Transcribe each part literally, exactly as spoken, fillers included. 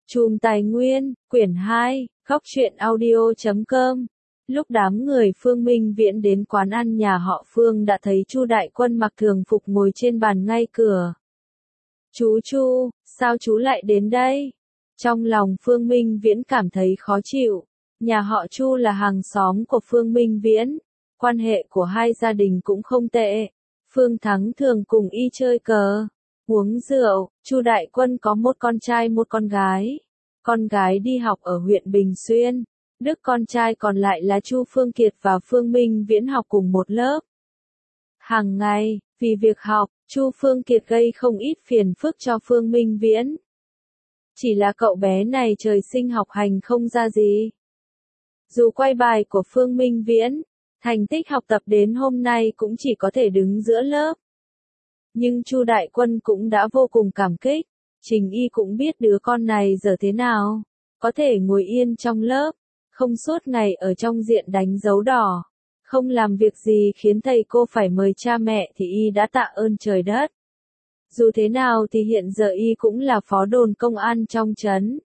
Chùm Tài Nguyên, quyển hai, góc truyện audio chấm com. Lúc đám người Phương Minh Viễn đến quán ăn nhà họ Phương đã thấy Chu Đại Quân mặc thường phục ngồi trên bàn ngay cửa. Chú Chu, sao chú lại đến đây? Trong lòng Phương Minh Viễn cảm thấy khó chịu. Nhà họ Chu là hàng xóm của Phương Minh Viễn. Quan hệ của hai gia đình cũng không tệ. Phương Thắng thường cùng y chơi cờ, uống rượu. Chu Đại Quân có một con trai một con gái. Con gái đi học ở huyện Bình Xuyên. Đức con trai còn lại là Chu Phương Kiệt và Phương Minh Viễn học cùng một lớp. Hàng ngày, vì việc học, Chu Phương Kiệt gây không ít phiền phức cho Phương Minh Viễn. Chỉ là cậu bé này trời sinh học hành không ra gì. Dù quay bài của Phương Minh Viễn, thành tích học tập đến hôm nay cũng chỉ có thể đứng giữa lớp. Nhưng Chu Đại Quân cũng đã vô cùng cảm kích. Trình Y cũng biết đứa con này giờ thế nào. Có thể ngồi yên trong lớp, không suốt ngày ở trong diện đánh dấu đỏ. Không làm việc gì khiến thầy cô phải mời cha mẹ thì Y đã tạ ơn trời đất. Dù thế nào thì hiện giờ Y cũng là phó đồn công an trong trấn.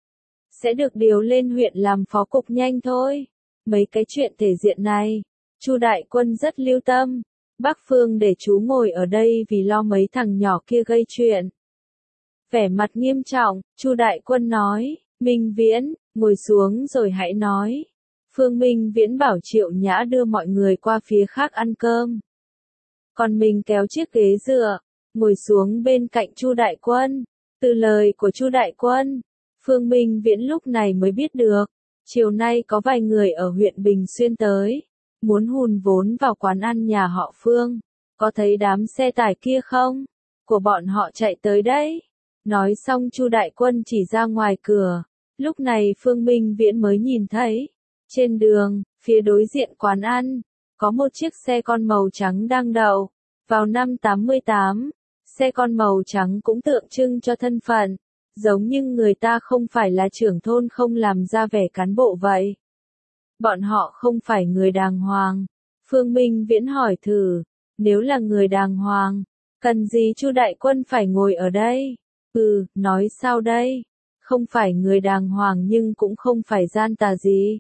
Sẽ được điều lên huyện làm phó cục nhanh thôi. Mấy cái chuyện thể diện này, Chu Đại Quân rất lưu tâm. Bác Phương để chú ngồi ở đây vì lo mấy thằng nhỏ kia gây chuyện. Vẻ mặt nghiêm trọng, Chu Đại Quân nói, Minh Viễn, ngồi xuống rồi hãy nói. Phương Minh Viễn bảo Triệu Nhã đưa mọi người qua phía khác ăn cơm. Còn mình kéo chiếc ghế dựa, ngồi xuống bên cạnh Chu Đại Quân. Từ lời của Chu Đại Quân, Phương Minh Viễn lúc này mới biết được, chiều nay có vài người ở huyện Bình Xuyên tới, muốn hùn vốn vào quán ăn nhà họ Phương. Có thấy đám xe tải kia không? Của bọn họ chạy tới đấy. Nói xong Chu Đại Quân chỉ ra ngoài cửa. Lúc này Phương Minh Viễn mới nhìn thấy. Trên đường, phía đối diện quán ăn, có một chiếc xe con màu trắng đang đậu. Vào năm tám mươi tám, xe con màu trắng cũng tượng trưng cho thân phận. Giống như người ta không phải là trưởng thôn không làm ra vẻ cán bộ vậy. Bọn họ không phải người đàng hoàng. Phương Minh Viễn hỏi thử, nếu là người đàng hoàng, cần gì Chu Đại Quân phải ngồi ở đây? Ừ, nói sao đây? Không phải người đàng hoàng nhưng cũng không phải gian tà gì.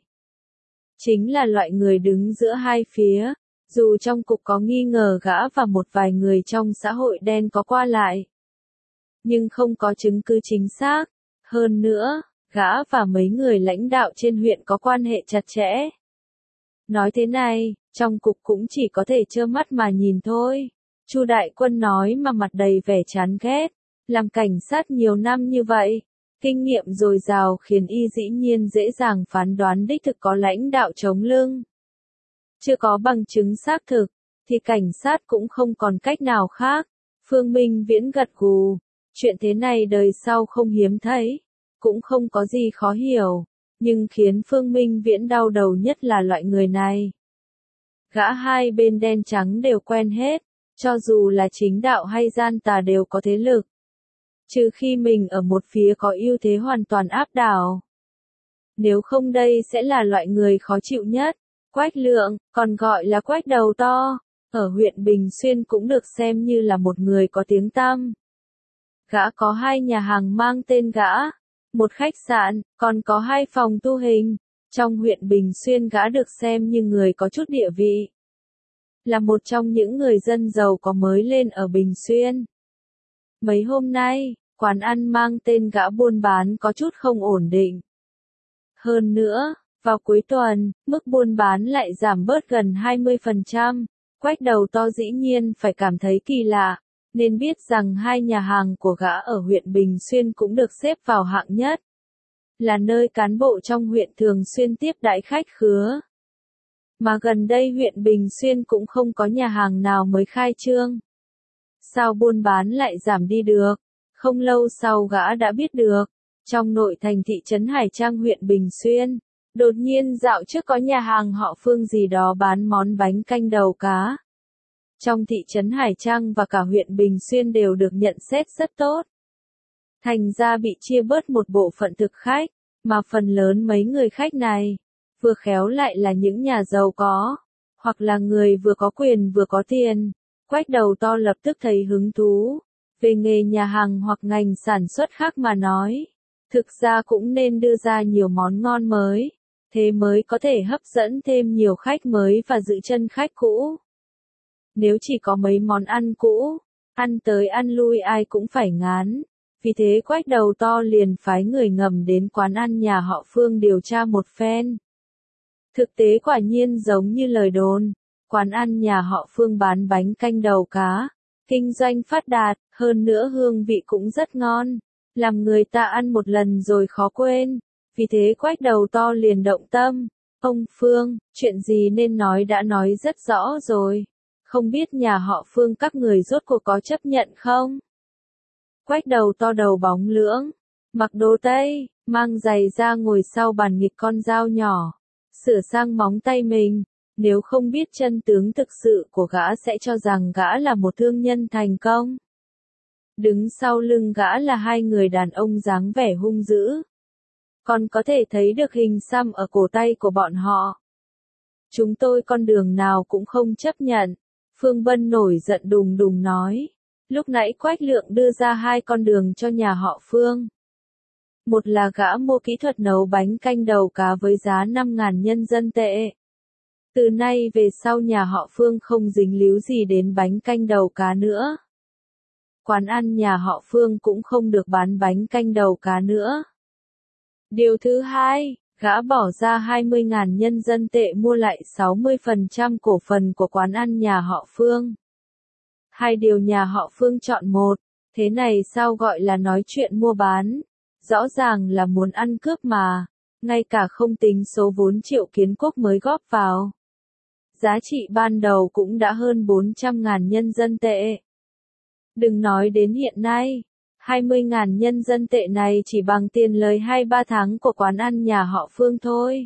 Chính là loại người đứng giữa hai phía, dù trong cục có nghi ngờ gã và một vài người trong xã hội đen có qua lại. Nhưng không có chứng cứ chính xác. Hơn nữa, gã và mấy người lãnh đạo trên huyện có quan hệ chặt chẽ. Nói thế này, trong cục cũng chỉ có thể trơ mắt mà nhìn thôi. Chu Đại Quân nói mà mặt đầy vẻ chán ghét. Làm cảnh sát nhiều năm như vậy, kinh nghiệm dồi dào khiến Y dĩ nhiên dễ dàng phán đoán đích thực có lãnh đạo chống lưng. Chưa có bằng chứng xác thực, thì cảnh sát cũng không còn cách nào khác. Phương Minh Viễn gật gù. Chuyện thế này đời sau không hiếm thấy, cũng không có gì khó hiểu, nhưng khiến Phương Minh Viễn đau đầu nhất là loại người này. Gã hai bên đen trắng đều quen hết, cho dù là chính đạo hay gian tà đều có thế lực. Trừ khi mình ở một phía có ưu thế hoàn toàn áp đảo. Nếu không đây sẽ là loại người khó chịu nhất. Quách Lượng, còn gọi là Quách đầu to, ở huyện Bình Xuyên cũng được xem như là một người có tiếng tăm. Gã có hai nhà hàng mang tên gã, một khách sạn, còn có hai phòng tu hình. Trong huyện Bình Xuyên gã được xem như người có chút địa vị. Là một trong những người dân giàu có mới lên ở Bình Xuyên. Mấy hôm nay, quán ăn mang tên gã buôn bán có chút không ổn định. Hơn nữa, vào cuối tuần, mức buôn bán lại giảm bớt gần hai mươi phần trăm. Quách đầu to dĩ nhiên phải cảm thấy kỳ lạ. Nên biết rằng hai nhà hàng của gã ở huyện Bình Xuyên cũng được xếp vào hạng nhất. Là nơi cán bộ trong huyện thường xuyên tiếp đãi khách khứa. Mà gần đây huyện Bình Xuyên cũng không có nhà hàng nào mới khai trương. Sao buôn bán lại giảm đi được? Không lâu sau gã đã biết được. Trong nội thành thị trấn Hải Trang huyện Bình Xuyên, đột nhiên dạo trước có nhà hàng họ Phương gì đó bán món bánh canh đầu cá. Trong thị trấn Hải Trang và cả huyện Bình Xuyên đều được nhận xét rất tốt. Thành ra bị chia bớt một bộ phận thực khách, mà phần lớn mấy người khách này, vừa khéo lại là những nhà giàu có, hoặc là người vừa có quyền vừa có tiền. Quách đầu to lập tức thấy hứng thú, về nghề nhà hàng hoặc ngành sản xuất khác mà nói. Thực ra cũng nên đưa ra nhiều món ngon mới, thế mới có thể hấp dẫn thêm nhiều khách mới và giữ chân khách cũ. Nếu chỉ có mấy món ăn cũ, ăn tới ăn lui ai cũng phải ngán. Vì thế Quách đầu to liền phái người ngầm đến quán ăn nhà họ Phương điều tra một phen. Thực tế quả nhiên giống như lời đồn, quán ăn nhà họ Phương bán bánh canh đầu cá, kinh doanh phát đạt, hơn nữa hương vị cũng rất ngon, làm người ta ăn một lần rồi khó quên. Vì thế Quách đầu to liền động tâm, ông Phương, chuyện gì nên nói đã nói rất rõ rồi, không biết nhà họ Phương các người rốt cuộc có chấp nhận không? Quách đầu to đầu bóng lưỡng, mặc đồ tây, mang giày ra ngồi sau bàn nghịch con dao nhỏ, sửa sang móng tay mình. Nếu không biết chân tướng thực sự của gã sẽ cho rằng gã là một thương nhân thành công. Đứng sau lưng gã là hai người đàn ông dáng vẻ hung dữ. Còn có thể thấy được hình xăm ở cổ tay của bọn họ. Chúng tôi con đường nào cũng không chấp nhận. Phương Bân nổi giận đùng đùng nói. Lúc nãy Quách Lượng đưa ra hai con đường cho nhà họ Phương. Một là gã mua kỹ thuật nấu bánh canh đầu cá với giá năm nghìn nhân dân tệ. Từ nay về sau nhà họ Phương không dính líu gì đến bánh canh đầu cá nữa. Quán ăn nhà họ Phương cũng không được bán bánh canh đầu cá nữa. Điều thứ hai, gã bỏ ra hai mươi nghìn nhân dân tệ mua lại sáu mươi phần trăm cổ phần của quán ăn nhà họ Phương. Hai điều nhà họ Phương chọn một, thế này sao gọi là nói chuyện mua bán, rõ ràng là muốn ăn cướp mà, ngay cả không tính số vốn Triệu Kiến Quốc mới góp vào. Giá trị ban đầu cũng đã hơn bốn trăm nghìn nhân dân tệ. Đừng nói đến hiện nay, hai mươi nghìn nhân dân tệ này chỉ bằng tiền lời hai ba tháng của quán ăn nhà họ Phương thôi.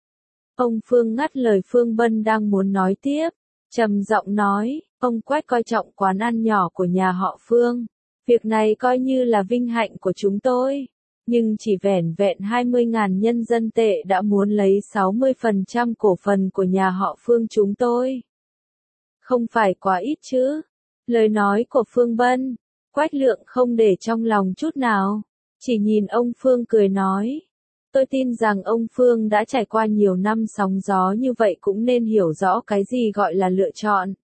Ông Phương ngắt lời Phương Bân đang muốn nói tiếp, trầm giọng nói, ông Quách coi trọng quán ăn nhỏ của nhà họ Phương. Việc này coi như là vinh hạnh của chúng tôi. Nhưng chỉ vẻn vẹn hai mươi nghìn nhân dân tệ đã muốn lấy sáu mươi phần trăm cổ phần của nhà họ Phương chúng tôi. Không phải quá ít chứ? Lời nói của Phương Bân, Quách Lượng không để trong lòng chút nào, chỉ nhìn ông Phương cười nói. Tôi tin rằng ông Phương đã trải qua nhiều năm sóng gió như vậy cũng nên hiểu rõ cái gì gọi là lựa chọn.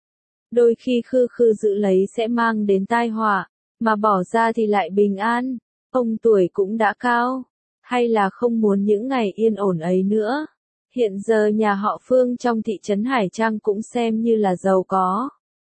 Đôi khi khư khư giữ lấy sẽ mang đến tai họa, mà bỏ ra thì lại bình an. Ông tuổi cũng đã cao, hay là không muốn những ngày yên ổn ấy nữa. Hiện giờ nhà họ Phương trong thị trấn Hải Trang cũng xem như là giàu có.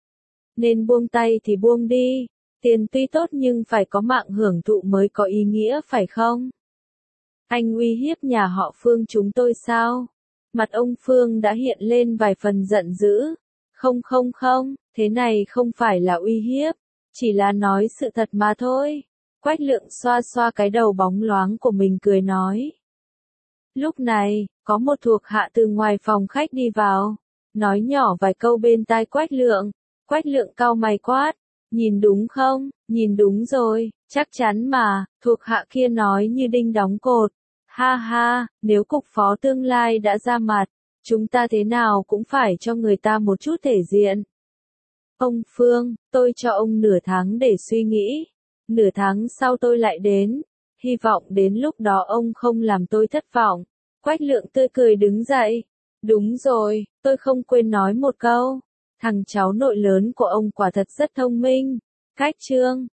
Nên buông tay thì buông đi, tiền tuy tốt nhưng phải có mạng hưởng thụ mới có ý nghĩa phải không? Anh uy hiếp nhà họ Phương chúng tôi sao? Mặt ông Phương đã hiện lên vài phần giận dữ. Không không không, thế này không phải là uy hiếp, chỉ là nói sự thật mà thôi. Quách Lượng xoa xoa cái đầu bóng loáng của mình cười nói. Lúc này, có một thuộc hạ từ ngoài phòng khách đi vào, nói nhỏ vài câu bên tai Quách Lượng. Quách Lượng cau mày quát, nhìn đúng không, nhìn đúng rồi, chắc chắn mà, thuộc hạ kia nói như đinh đóng cột. Ha ha, nếu cục phó tương lai đã ra mặt, chúng ta thế nào cũng phải cho người ta một chút thể diện. Ông Phương, tôi cho ông nửa tháng để suy nghĩ. Nửa tháng sau tôi lại đến, hy vọng đến lúc đó ông không làm tôi thất vọng. Quách Lượng tươi cười đứng dậy. Đúng rồi, tôi không quên nói một câu. Thằng cháu nội lớn của ông quả thật rất thông minh. Cách Trương,